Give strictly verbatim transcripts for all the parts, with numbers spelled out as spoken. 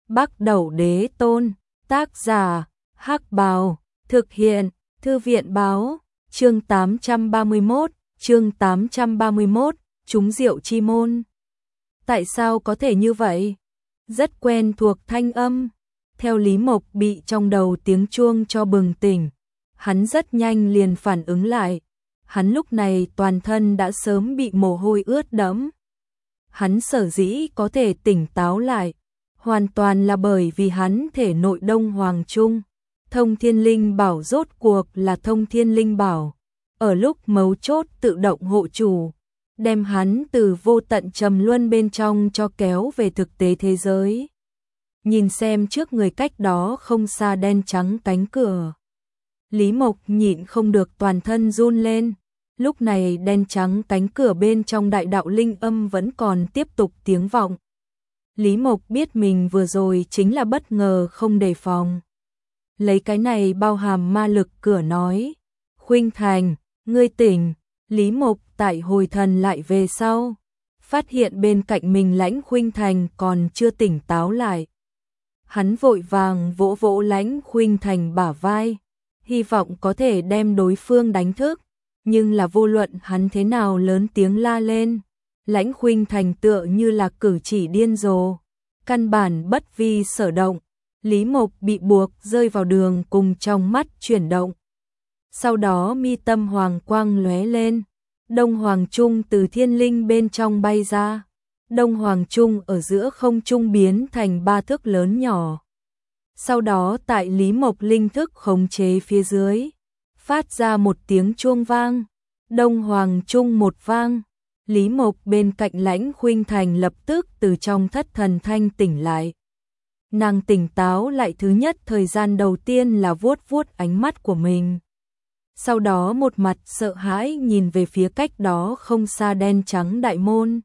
Bắc Đẩu Đế Tôn, tác giả, Hắc Bào, thực hiện, Thư viện báo, chương tám trăm ba mươi mốt, chương tám trăm ba mươi mốt, trúng rượu chi môn. Tại sao có thể như vậy? Rất quen thuộc thanh âm. Theo Lý Mộc bị trong đầu tiếng chuông cho bừng tỉnh, hắn rất nhanh liền phản ứng lại. Hắn lúc này toàn thân đã sớm bị mồ hôi ướt đẫm. Hắn sở dĩ có thể tỉnh táo lại, hoàn toàn là bởi vì hắn thể nội Đông Hoàng Trung, Thông Thiên Linh Bảo rốt cuộc là Thông Thiên Linh Bảo, ở lúc mấu chốt tự động hộ chủ, đem hắn từ vô tận trầm luân bên trong cho kéo về thực tế thế giới. Nhìn xem trước người cách đó không xa đen trắng cánh cửa, Lý Mộc nhịn không được toàn thân run lên. Lúc này đen trắng cánh cửa bên trong đại đạo linh âm vẫn còn tiếp tục tiếng vọng. Lý Mộc biết mình vừa rồi chính là bất ngờ không đề phòng. Lấy cái này bao hàm ma lực cửa nói, Khuynh Thành, ngươi tỉnh. Lý Mộc tại hồi thần lại về sau, phát hiện bên cạnh mình Lãnh Khuynh Thành còn chưa tỉnh táo lại. Hắn vội vàng vỗ vỗ Lãnh Khuynh Thành bả vai, hy vọng có thể đem đối phương đánh thức. Nhưng là vô luận hắn thế nào lớn tiếng la lên, Lãnh Khuynh Thành tựa như là cử chỉ điên rồ, căn bản bất vi sở động. Lý Mộc bị buộc rơi vào đường cùng trong mắt chuyển động. Sau đó mi tâm hoàng quang lóe lên, Đông Hoàng Trung từ thiên linh bên trong bay ra. Đông Hoàng Trung ở giữa không trung biến thành ba thước lớn nhỏ. Sau đó tại Lý Mộc linh thức khống chế phía dưới, phát ra một tiếng chuông vang. Đông Hoàng Trung một vang, Lý Mộc bên cạnh Lãnh Khuynh Thành lập tức từ trong thất thần thanh tỉnh lại. Nàng tỉnh táo lại thứ nhất thời gian đầu tiên là vuốt vuốt ánh mắt của mình. Sau đó một mặt sợ hãi nhìn về phía cách đó không xa đen trắng đại môn.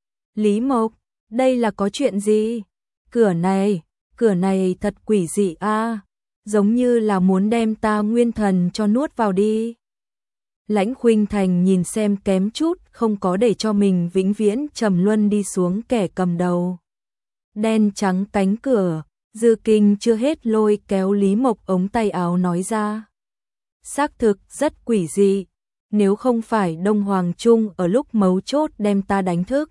Lý Mộc, đây là có chuyện gì? Cửa này, cửa này thật quỷ dị a, giống như là muốn đem ta nguyên thần cho nuốt vào đi. Lãnh Khuynh Thành nhìn xem kém chút không có để cho mình vĩnh viễn trầm luân đi xuống kẻ cầm đầu. Đen trắng cánh cửa, Dư Kinh chưa hết lôi kéo Lý Mộc ống tay áo nói ra. Xác thực rất quỷ dị, nếu không phải Đông Hoàng Trung ở lúc mấu chốt đem ta đánh thức,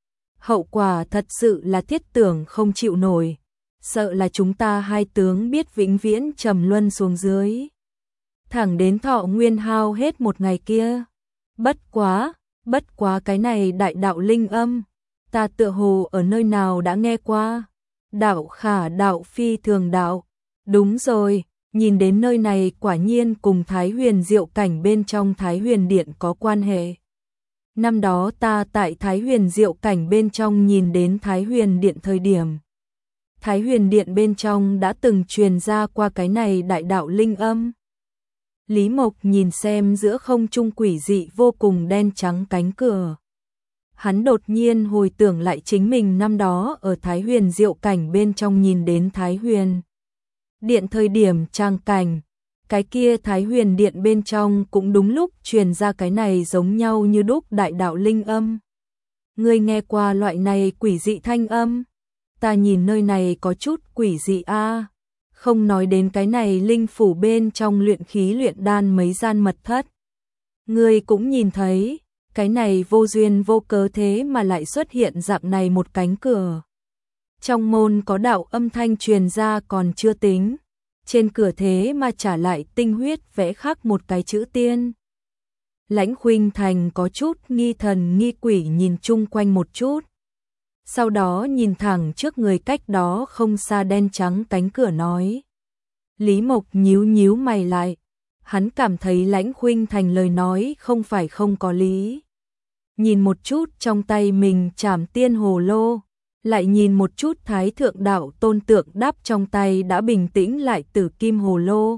hậu quả thật sự là thiết tưởng không chịu nổi, sợ là chúng ta hai tướng biết vĩnh viễn trầm luân xuống dưới. Thẳng đến thọ nguyên hao hết một ngày kia. Bất quá, bất quá cái này đại đạo linh âm, ta tựa hồ ở nơi nào đã nghe qua. Đạo khả đạo phi thường đạo. Đúng rồi, nhìn đến nơi này quả nhiên cùng Thái Huyền Diệu Cảnh bên trong Thái Huyền Điện có quan hệ. Năm đó ta tại Thái Huyền Diệu Cảnh bên trong nhìn đến Thái Huyền Điện thời điểm, Thái Huyền Điện bên trong đã từng truyền ra qua cái này đại đạo linh âm. Lý Mộc nhìn xem giữa không trung quỷ dị vô cùng đen trắng cánh cửa. Hắn đột nhiên hồi tưởng lại chính mình năm đó ở Thái Huyền Diệu Cảnh bên trong nhìn đến Thái Huyền Điện thời điểm trang cảnh. Cái kia Thái Huyền Điện bên trong cũng đúng lúc truyền ra cái này giống nhau như đúc đại đạo linh âm. Ngươi nghe qua loại này quỷ dị thanh âm? Ta nhìn nơi này có chút quỷ dị a. Không nói đến cái này linh phủ bên trong luyện khí luyện đan mấy gian mật thất. Ngươi cũng nhìn thấy, cái này vô duyên vô cớ thế mà lại xuất hiện dạng này một cánh cửa. Trong môn có đạo âm thanh truyền ra còn chưa tính, trên cửa thế mà trả lại tinh huyết vẽ khắc một cái chữ tiên. Lãnh Khuynh Thành có chút nghi thần nghi quỷ nhìn chung quanh một chút. Sau đó nhìn thẳng trước người cách đó không xa đen trắng cánh cửa nói. Lý Mộc nhíu nhíu mày lại, hắn cảm thấy Lãnh Khuynh Thành lời nói không phải không có lý. Nhìn một chút trong tay mình trảm tiên hồ lô, lại nhìn một chút Thái Thượng Đạo Tôn tượng đắp trong tay đã bình tĩnh lại tử kim hồ lô.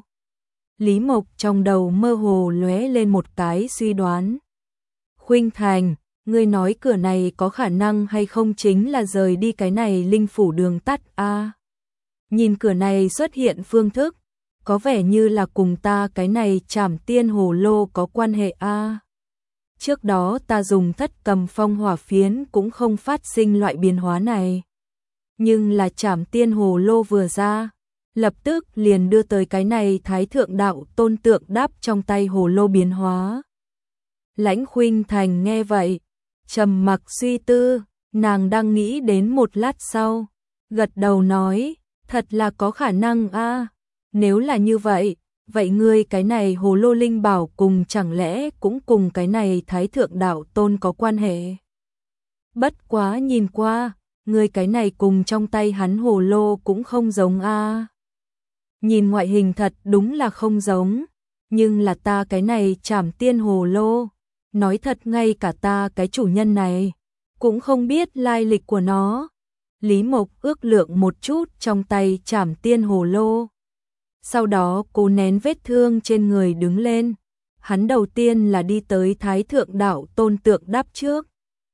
Lý Mộc trong đầu mơ hồ lóe lên một cái suy đoán. Khuynh Thành, ngươi nói cửa này có khả năng hay không chính là rời đi cái này linh phủ đường tắt a? À, nhìn cửa này xuất hiện phương thức, có vẻ như là cùng ta cái này trảm tiên hồ lô có quan hệ a. À, trước đó ta dùng thất cầm phong hỏa phiến cũng không phát sinh loại biến hóa này. Nhưng là Trảm Tiên Hồ Lô vừa ra, lập tức liền đưa tới cái này Thái Thượng Đạo Tôn tượng đáp trong tay hồ lô biến hóa. Lãnh Khuynh Thành nghe vậy, trầm mặc suy tư, nàng đang nghĩ đến một lát sau, gật đầu nói, thật là có khả năng a. Nếu là như vậy, vậy ngươi cái này hồ lô linh bảo cùng chẳng lẽ cũng cùng cái này Thái Thượng Đạo Tôn có quan hệ? Bất quá nhìn qua, ngươi cái này cùng trong tay hắn hồ lô cũng không giống a. Nhìn ngoại hình thật đúng là không giống, nhưng là ta cái này Trảm Tiên Hồ Lô, nói thật ngay cả ta cái chủ nhân này cũng không biết lai lịch của nó. Lý Mộc ước lượng một chút trong tay Trảm Tiên Hồ Lô, sau đó cố nén vết thương trên người đứng lên. Hắn đầu tiên là đi tới Thái Thượng Đạo Tôn tượng đáp trước,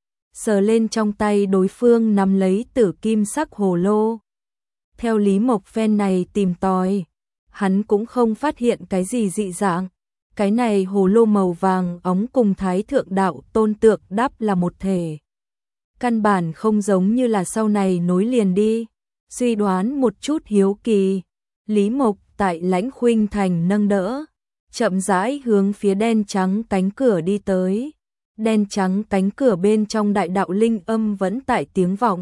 sờ lên trong tay đối phương nắm lấy tử kim sắc hồ lô. Theo Lý Mộc phen này tìm tòi, hắn cũng không phát hiện cái gì dị dạng. Cái này hồ lô màu vàng óng cùng Thái Thượng Đạo Tôn tượng đáp là một thể, căn bản không giống như là sau này nối liền đi. Suy đoán một chút hiếu kỳ, Lý Mộc tại Lãnh Khuynh Thành nâng đỡ, chậm rãi hướng phía đen trắng cánh cửa đi tới. Đen trắng cánh cửa bên trong đại đạo linh âm vẫn tại tiếng vọng.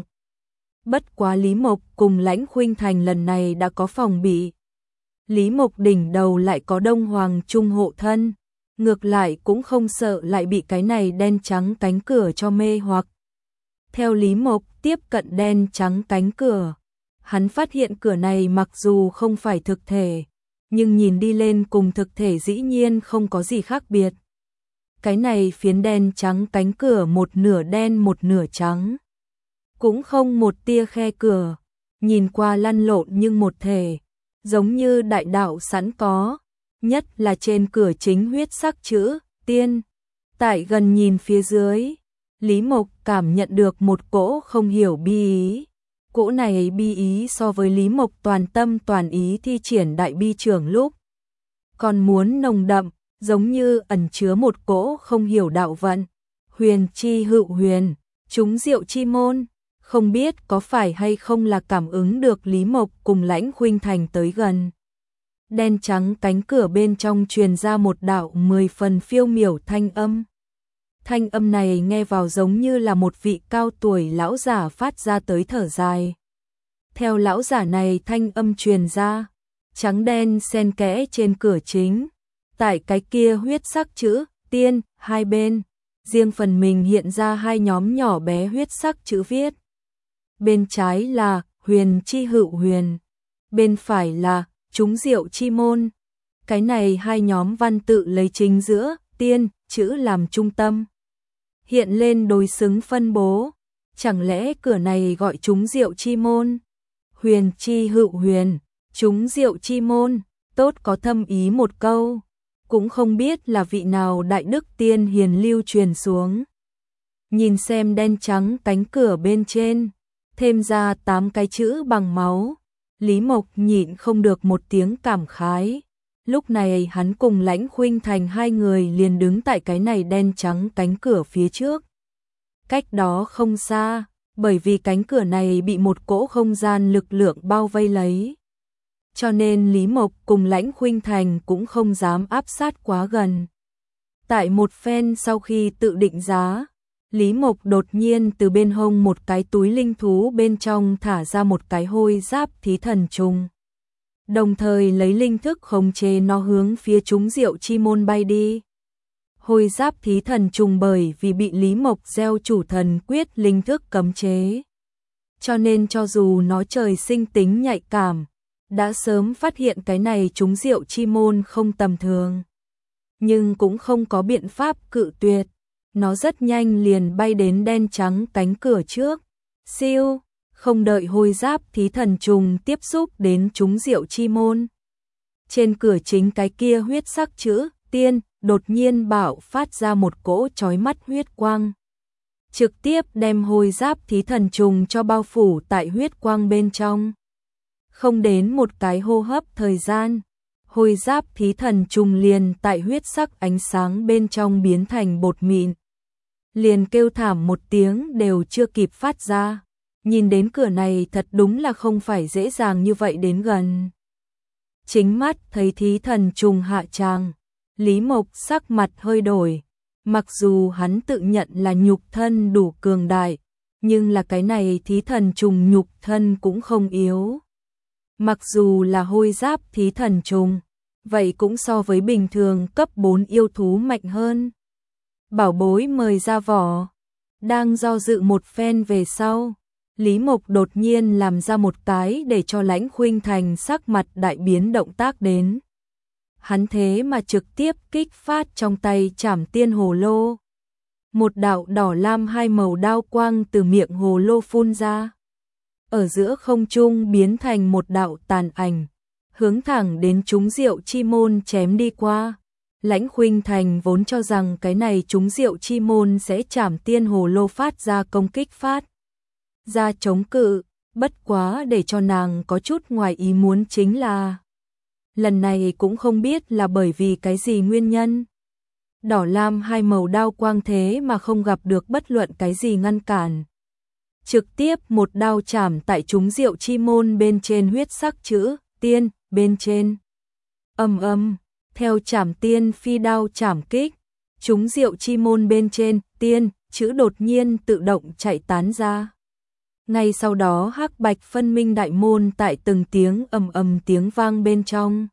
Bất quá Lý Mộc cùng Lãnh Khuynh Thành lần này đã có phòng bị. Lý Mộc đỉnh đầu lại có Đông Hoàng Trung hộ thân, ngược lại cũng không sợ lại bị cái này đen trắng cánh cửa cho mê hoặc. Theo Lý Mộc tiếp cận đen trắng cánh cửa, hắn phát hiện cửa này mặc dù không phải thực thể, nhưng nhìn đi lên cùng thực thể dĩ nhiên không có gì khác biệt. Cái này phiến đen trắng cánh cửa một nửa đen một nửa trắng, cũng không một tia khe cửa, nhìn qua lăn lộn nhưng một thể, giống như đại đạo sẵn có, nhất là trên cửa chính huyết sắc chữ tiên. Tại gần nhìn phía dưới, Lý Mộc cảm nhận được một cỗ không hiểu bi ý. Cỗ này bi ý so với Lý Mộc toàn tâm toàn ý thi triển đại bi trưởng lúc còn muốn nồng đậm, giống như ẩn chứa một cỗ không hiểu đạo vận. Huyền chi hữu huyền, chúng diệu chi môn. Không biết có phải hay không là cảm ứng được Lý Mộc cùng Lãnh Khuynh Thành tới gần. Đen trắng cánh cửa bên trong truyền ra một đạo mười phần phiêu miểu thanh âm. Thanh âm này nghe vào giống như là một vị cao tuổi lão giả phát ra tới thở dài. Theo lão giả này thanh âm truyền ra, trắng đen xen kẽ trên cửa chính, tại cái kia huyết sắc chữ tiên hai bên, riêng phần mình hiện ra hai nhóm nhỏ bé huyết sắc chữ viết. Bên trái là huyền chi hữu huyền, bên phải là chúng diệu chi môn. Cái này hai nhóm văn tự lấy chính giữa tiên chữ làm trung tâm, hiện lên đối xứng phân bố. Chẳng lẽ cửa này gọi chúng diệu chi môn? Huyền chi hữu huyền, chúng diệu chi môn, tốt có thâm ý một câu, cũng không biết là vị nào đại đức tiên hiền lưu truyền xuống. Nhìn xem đen trắng cánh cửa bên trên, thêm ra tám cái chữ bằng máu, Lý Mộc nhịn không được một tiếng cảm khái. Lúc này hắn cùng Lãnh Khuynh Thành hai người liền đứng tại cái này đen trắng cánh cửa phía trước. Cách đó không xa, bởi vì cánh cửa này bị một cỗ không gian lực lượng bao vây lấy, cho nên Lý Mộc cùng Lãnh Khuynh Thành cũng không dám áp sát quá gần. Tại một phen sau khi tự định giá, Lý Mộc đột nhiên từ bên hông một cái túi linh thú bên trong thả ra một cái hôi giáp thí thần trùng, đồng thời lấy linh thức khống chế nó hướng phía chúng diệu chi môn bay đi. Hôi giáp thí thần trùng bởi vì bị Lý Mộc gieo chủ thần quyết linh thức cấm chế, cho nên cho dù nó trời sinh tính nhạy cảm, đã sớm phát hiện cái này chúng diệu chi môn không tầm thường, nhưng cũng không có biện pháp cự tuyệt. Nó rất nhanh liền bay đến đen trắng cánh cửa trước, siêu, không đợi hôi giáp thí thần trùng tiếp xúc đến chúng diệu chi môn. Trên cửa chính cái kia huyết sắc chữ tiên đột nhiên bạo phát ra một cỗ chói mắt huyết quang, trực tiếp đem hôi giáp thí thần trùng cho bao phủ tại huyết quang bên trong. Không đến một cái hô hấp thời gian, hôi giáp thí thần trùng liền tại huyết sắc ánh sáng bên trong biến thành bột mịn. Liền kêu thảm một tiếng đều chưa kịp phát ra, nhìn đến cửa này thật đúng là không phải dễ dàng như vậy đến gần. Chính mắt thấy thí thần trùng hạ tràng, Lý Mộc sắc mặt hơi đổi, mặc dù hắn tự nhận là nhục thân đủ cường đại, nhưng là cái này thí thần trùng nhục thân cũng không yếu. Mặc dù là hôi giáp thí thần trùng, vậy cũng so với bình thường cấp bốn yêu thú mạnh hơn. Bảo bối mời ra vỏ, đang do dự một phen về sau, Lý Mộc đột nhiên làm ra một cái để cho Lãnh Khuynh Thành sắc mặt đại biến động tác đến. Hắn thế mà trực tiếp kích phát trong tay Trảm Tiên Hồ Lô. Một đạo đỏ lam hai màu đao quang từ miệng hồ lô phun ra. Ở giữa không trung biến thành một đạo tàn ảnh, hướng thẳng đến trúng Diệu Chi Môn chém đi qua. Lãnh Khuynh Thành vốn cho rằng cái này trúng Diệu Chi Môn sẽ Trảm Tiên Hồ Lô phát ra công kích phát ra chống cự, bất quá để cho nàng có chút ngoài ý muốn chính là lần này cũng không biết là bởi vì cái gì nguyên nhân. Đỏ lam hai màu đao quang thế mà không gặp được bất luận cái gì ngăn cản. Trực tiếp một đao chảm tại trúng Diệu Chi Môn bên trên huyết sắc chữ tiên bên trên. Ầm ầm, theo Trảm Tiên phi đao chảm kích, trúng Diệu Chi Môn bên trên tiên chữ đột nhiên tự động chạy tán ra. Ngay sau đó hắc bạch phân minh đại môn tại từng tiếng ầm ầm tiếng vang bên trong,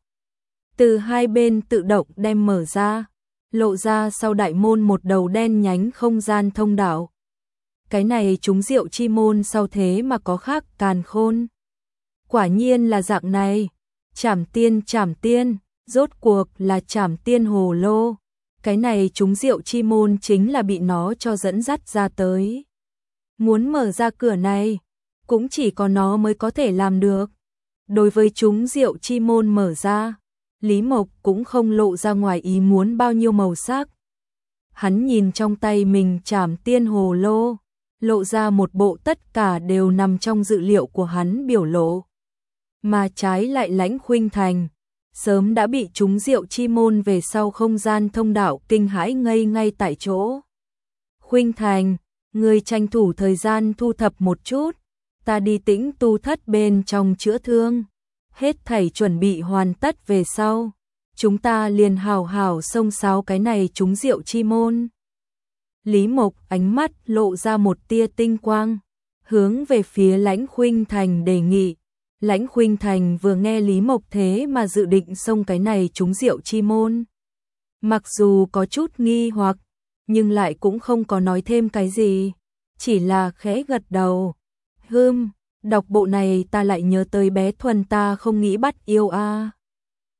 từ hai bên tự động đem mở ra, lộ ra sau đại môn một đầu đen nhánh không gian thông đạo. Cái này trúng Diệu Chi Môn sau thế mà có khác càn khôn. Quả nhiên là dạng này, Trảm Tiên Trảm Tiên, rốt cuộc là Trảm Tiên Hồ Lô. Cái này trúng Diệu Chi Môn chính là bị nó cho dẫn dắt ra tới. Muốn mở ra cửa này, cũng chỉ có nó mới có thể làm được. Đối với trúng Diệu Chi Môn mở ra, Lý Mộc cũng không lộ ra ngoài ý muốn bao nhiêu màu sắc. Hắn nhìn trong tay mình Trảm Tiên Hồ Lô, lộ ra một bộ tất cả đều nằm trong dự liệu của hắn biểu lộ. Mà trái lại Lãnh Khuynh Thành, sớm đã bị trúng Diệu Chi Môn về sau không gian thông đạo kinh hãi ngây ngay tại chỗ. Khuynh Thành, người tranh thủ thời gian thu thập một chút, ta đi Tĩnh Tu Thất bên trong chữa thương. Hết thảy chuẩn bị hoàn tất về sau, chúng ta liền hào hào xông xáo cái này trúng Diệu Chi Môn. Lý Mộc ánh mắt lộ ra một tia tinh quang, hướng về phía Lãnh Khuynh Thành đề nghị. Lãnh Khuynh Thành vừa nghe Lý Mộc thế mà dự định xông cái này trúng Diệu Chi Môn, mặc dù có chút nghi hoặc, nhưng lại cũng không có nói thêm cái gì, chỉ là khẽ gật đầu. Hừm, đọc bộ này ta lại nhớ tới bé Thuần ta không nghĩ bắt yêu a. À.